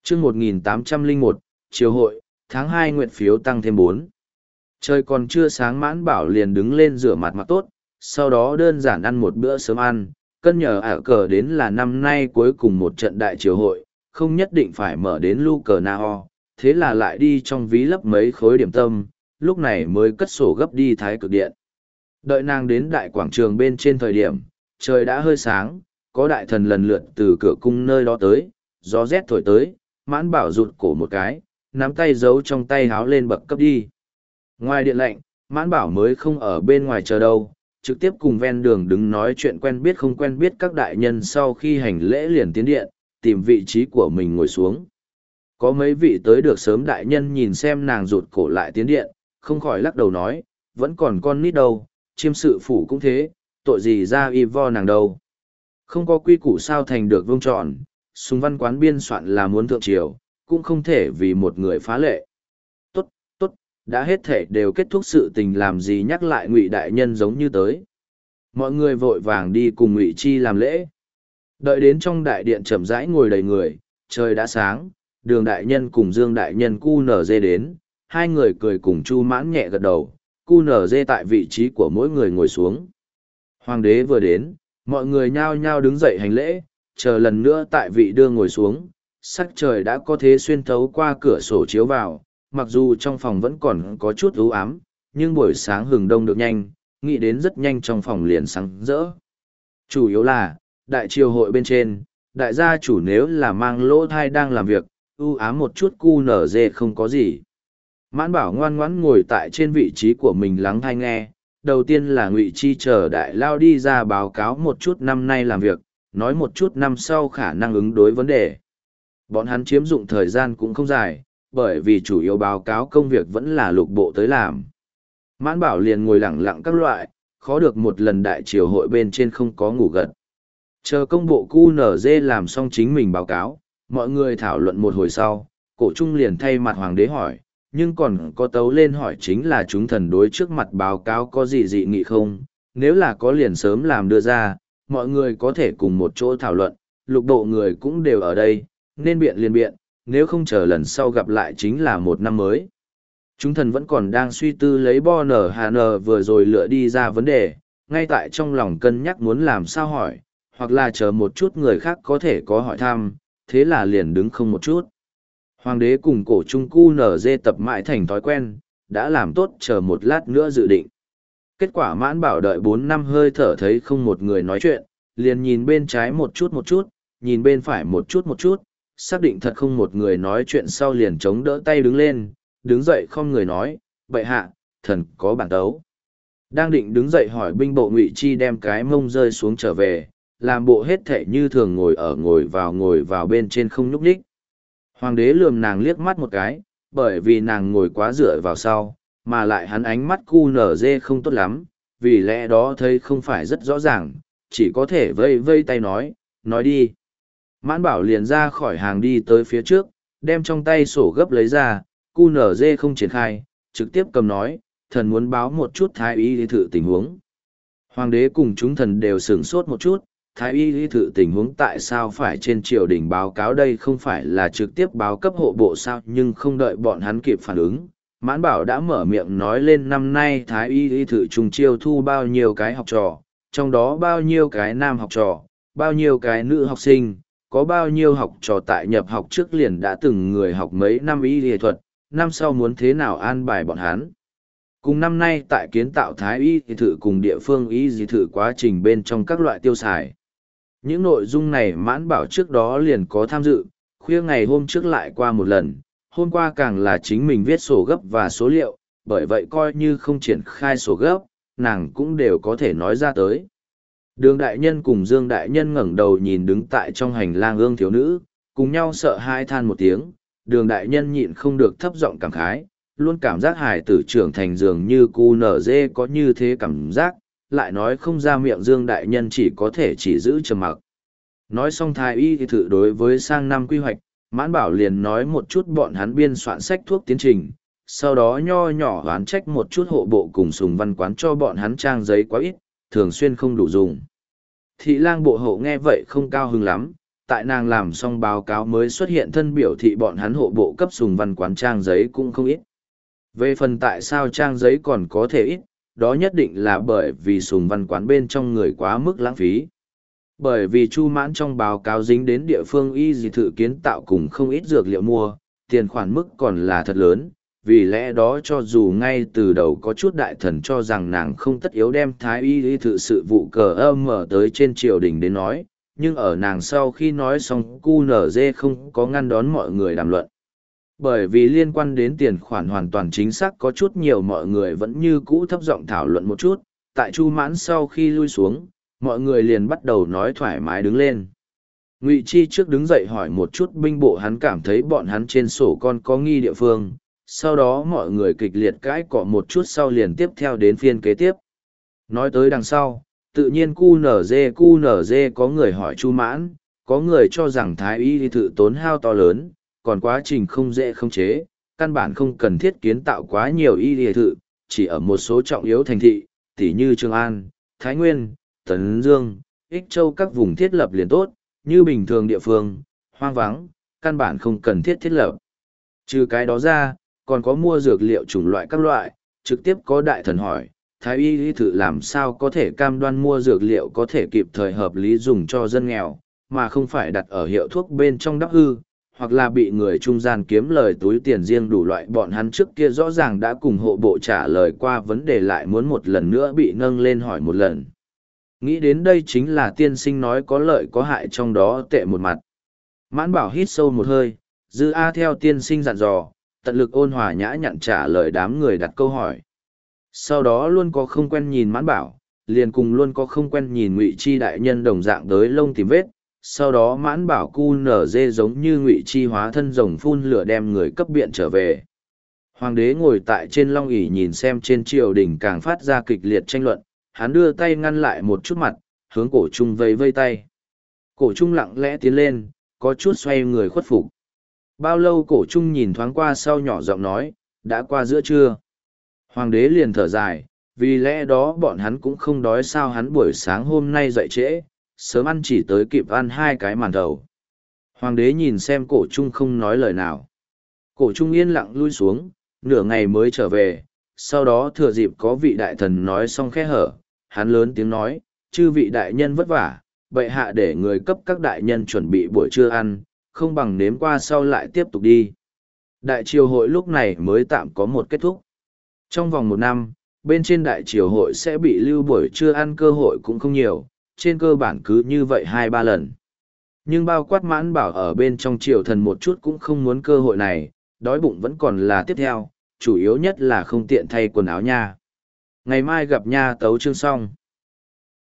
chương 1801, chiều hội, tháng 2 nguyện phiếu tăng thêm 4. Trời còn chưa sáng Mãn Bảo liền đứng lên rửa mặt mặc tốt, sau đó đơn giản ăn một bữa sớm ăn, cân nhờ ả cờ đến là năm nay cuối cùng một trận đại triều hội, không nhất định phải mở đến lu cờ na ho, thế là lại đi trong ví lấp mấy khối điểm tâm, lúc này mới cất sổ gấp đi Thái Cực Điện. Đợi nàng đến đại quảng trường bên trên thời điểm, trời đã hơi sáng, có đại thần lần lượt từ cửa cung nơi đó tới, gió rét thổi tới, Mãn Bảo rụt cổ một cái, nắm tay giấu trong tay háo lên bậc cấp đi. Ngoài điện lệnh, Mãn Bảo mới không ở bên ngoài chờ đâu, trực tiếp cùng ven đường đứng nói chuyện quen biết không quen biết các đại nhân sau khi hành lễ liền tiến điện, tìm vị trí của mình ngồi xuống. Có mấy vị tới được sớm đại nhân nhìn xem nàng rụt cổ lại tiến điện, không khỏi lắc đầu nói, vẫn còn con nít đâu, chiêm sự phủ cũng thế, tội gì ra y vo nàng đâu. Không có quy củ sao thành được vương tròn, súng văn quán biên soạn là muốn thượng triều, cũng không thể vì một người phá lệ. Tốt, tốt, đã hết thể đều kết thúc sự tình làm gì nhắc lại Ngụy đại nhân giống như tới. Mọi người vội vàng đi cùng Ngụy Chi làm lễ. Đợi đến trong đại điện chậm rãi ngồi đầy người, trời đã sáng, Đường đại nhân cùng Dương đại nhân cu nở dê đến, hai người cười cùng Chu Mãn nhẹ gật đầu, cu nở dê tại vị trí của mỗi người ngồi xuống. Hoàng đế vừa đến, mọi người nhao nhao đứng dậy hành lễ, chờ lần nữa tại vị đưa ngồi xuống, sắc trời đã có thế xuyên thấu qua cửa sổ chiếu vào, mặc dù trong phòng vẫn còn có chút u ám, nhưng buổi sáng hừng đông được nhanh, nghĩ đến rất nhanh trong phòng liền sáng rỡ. Chủ yếu là, đại triều hội bên trên, đại gia chủ nếu là mang lỗ thai đang làm việc, u ám một chút cu nở dê không có gì. Mãn Bảo ngoan ngoãn ngồi tại trên vị trí của mình lắng thai nghe, đầu tiên là Ngụy Chi chờ đại lao đi ra báo cáo một chút năm nay làm việc, nói một chút năm sau khả năng ứng đối vấn đề. Bọn hắn chiếm dụng thời gian cũng không dài, bởi vì chủ yếu báo cáo công việc vẫn là lục bộ tới làm. Mãn Bảo liền ngồi lặng lặng các loại, khó được một lần đại triều hội bên trên không có ngủ gật. Chờ công bộ QNZ làm xong chính mình báo cáo, mọi người thảo luận một hồi sau, Cổ Trung liền thay mặt hoàng đế hỏi, nhưng còn có tấu lên hỏi chính là chúng thần đối trước mặt báo cáo có gì dị nghị không, nếu là có liền sớm làm đưa ra, mọi người có thể cùng một chỗ thảo luận, lục bộ người cũng đều ở đây, nên biện liền biện, nếu không chờ lần sau gặp lại chính là một năm mới. Chúng thần vẫn còn đang suy tư lấy Bo Nở Hà Nở vừa rồi lựa đi ra vấn đề, ngay tại trong lòng cân nhắc muốn làm sao hỏi, hoặc là chờ một chút người khác có thể có hỏi thăm, thế là liền đứng không một chút. Hoàng đế cùng Cổ Trung cu nở dê tập mãi thành thói quen, đã làm tốt chờ một lát nữa dự định. Kết quả Mãn Bảo đợi 4 năm hơi thở thấy không một người nói chuyện, liền nhìn bên trái một chút, nhìn bên phải một chút, xác định thật không một người nói chuyện sau liền chống đỡ tay đứng lên, đứng dậy không người nói, bệ hạ, thần có bản tấu. Đang định đứng dậy hỏi binh bộ Ngụy Chi đem cái mông rơi xuống trở về, làm bộ hết thể như thường ngồi vào bên trên không nhúc nhích. Hoàng đế lườm nàng liếc mắt một cái, bởi vì nàng ngồi quá dựa vào sau, mà lại hắn ánh mắt cu nở dê không tốt lắm, vì lẽ đó thấy không phải rất rõ ràng, chỉ có thể vây tay nói đi. Mãn Bảo liền ra khỏi hàng đi tới phía trước, đem trong tay sổ gấp lấy ra, cu nở dê không triển khai, trực tiếp cầm nói, thần muốn báo một chút thái y lý thự tình huống. Hoàng đế cùng chúng thần đều sửng sốt một chút, thái y lý thự tình huống tại sao phải trên triều đình báo cáo đây không phải là trực tiếp báo cấp hộ bộ sao, nhưng không đợi bọn hắn kịp phản ứng. Mãn Bảo đã mở miệng nói lên năm nay thái y lý thự trùng chiêu thu bao nhiêu cái học trò, trong đó bao nhiêu cái nam học trò, bao nhiêu cái nữ học sinh, có bao nhiêu học trò tại nhập học trước liền đã từng người học mấy năm y lý thuật, năm sau muốn thế nào an bài bọn hắn. Cùng năm nay tại kiến tạo thái y lý thự cùng địa phương y lý thự quá trình bên trong các loại tiêu xài. Những nội dung này Mãn Bảo trước đó liền có tham dự, khuya ngày hôm trước lại qua một lần, hôm qua càng là chính mình viết sổ gấp và số liệu, bởi vậy coi như không triển khai sổ gấp, nàng cũng đều có thể nói ra tới. Đường đại nhân cùng Dương đại nhân ngẩng đầu nhìn đứng tại trong hành lang ương thiếu nữ, cùng nhau sợ hai than một tiếng, đường đại nhân nhịn không được thấp giọng cảm khái, luôn cảm giác hài tử trưởng thành dường như cu nở dê có như thế cảm giác, lại nói không ra miệng Dương đại nhân chỉ có thể chỉ giữ trầm mặc. Nói xong thái y thì thử đối với sang năm quy hoạch, Mãn Bảo liền nói một chút bọn hắn biên soạn sách thuốc tiến trình, sau đó nho nhỏ oán trách một chút hộ bộ cùng Sùng Văn quán cho bọn hắn trang giấy quá ít, thường xuyên không đủ dùng. Thị lang bộ hộ nghe vậy không cao hứng lắm, tại nàng làm xong báo cáo mới xuất hiện thân biểu thị bọn hắn hộ bộ cấp sùng văn quán trang giấy cũng không ít. Về phần tại sao trang giấy còn có thể ít, đó nhất định là bởi vì sùng văn quán bên trong người quá mức lãng phí. Bởi vì Chu Mãn trong báo cáo dính đến địa phương y dị thự kiến tạo cùng không ít dược liệu mua, tiền khoản mức còn là thật lớn, vì lẽ đó cho dù ngay từ đầu có chút đại thần cho rằng nàng không tất yếu đem thái y thự sự vụ cờ âm mở tới trên triều đình đến nói, nhưng ở nàng sau khi nói xong QNZ không có ngăn đón mọi người đàm luận. Bởi vì liên quan đến tiền khoản hoàn toàn chính xác có chút nhiều mọi người vẫn như cũ thấp giọng thảo luận một chút, tại Chu Mãn sau khi lui xuống, mọi người liền bắt đầu nói thoải mái đứng lên. Ngụy Chi trước đứng dậy hỏi một chút binh bộ, hắn cảm thấy bọn hắn trên sổ con có nghi địa phương, sau đó mọi người kịch liệt cãi cọ một chút sau liền tiếp theo đến phiên kế tiếp. Nói tới đằng sau, tự nhiên QNZ có người hỏi Chu Mãn, có người cho rằng thái y thự tốn hao to lớn, còn quá trình không dễ khống chế, căn bản không cần thiết kiến tạo quá nhiều y thự, chỉ ở một số trọng yếu thành thị, tỉ như Trường An, Thái Nguyên, Tấn Dương, Ích Châu các vùng thiết lập liền tốt, như bình thường địa phương, hoang vắng, căn bản không cần thiết thiết lập. Trừ cái đó ra, còn có mua dược liệu chủng loại các loại, trực tiếp có đại thần hỏi, thái y thử làm sao có thể cam đoan mua dược liệu có thể kịp thời hợp lý dùng cho dân nghèo, mà không phải đặt ở hiệu thuốc bên trong đắp hư, hoặc là bị người trung gian kiếm lời túi tiền riêng đủ loại. Bọn hắn trước kia rõ ràng đã cùng hộ bộ trả lời qua vấn đề, lại muốn một lần nữa bị nâng lên hỏi một lần. Nghĩ đến đây chính là tiên sinh nói có lợi có hại trong đó tệ một mặt. Mãn Bảo hít sâu một hơi, Dư A theo tiên sinh dặn dò, tận lực ôn hòa nhã nhặn trả lời đám người đặt câu hỏi. Sau đó luôn có không quen nhìn Mãn Bảo, liền cùng luôn có không quen nhìn Ngụy Chi đại nhân đồng dạng tới lông tìm vết. Sau đó Mãn Bảo cu nở dê giống như Ngụy Chi hóa thân rồng phun lửa đem người cấp biện trở về. Hoàng đế ngồi tại trên long ỷ nhìn xem trên triều đình càng phát ra kịch liệt tranh luận, hắn đưa tay ngăn lại một chút mặt, hướng cổ trung vây vây tay. Cổ trung lặng lẽ tiến lên, có chút xoay người khuất phục. Bao lâu cổ trung nhìn thoáng qua sau nhỏ giọng nói, đã qua giữa trưa. Hoàng đế liền thở dài, vì lẽ đó bọn hắn cũng không đói sao. Hắn buổi sáng hôm nay dậy trễ, sớm ăn chỉ tới kịp ăn 2 cái màn thầu. Hoàng đế nhìn xem cổ trung không nói lời nào. Cổ trung yên lặng lui xuống, nửa ngày mới trở về, sau đó thừa dịp có vị đại thần nói xong khe hở, hắn lớn tiếng nói, chư vị đại nhân vất vả, bệ hạ để người cấp các đại nhân chuẩn bị buổi trưa ăn, không bằng nếm qua sau lại tiếp tục đi. Đại triều hội lúc này mới tạm có một kết thúc. Trong vòng 1 năm, bên trên đại triều hội sẽ bị lưu buổi trưa ăn cơ hội cũng không nhiều, trên cơ bản cứ như vậy 2-3 lần. Nhưng bao quát Mãn Bảo ở bên trong triều thần một chút cũng không muốn cơ hội này, đói bụng vẫn còn là tiếp theo, chủ yếu nhất là không tiện thay quần áo nha. Ngày mai gặp nha tấu chương xong.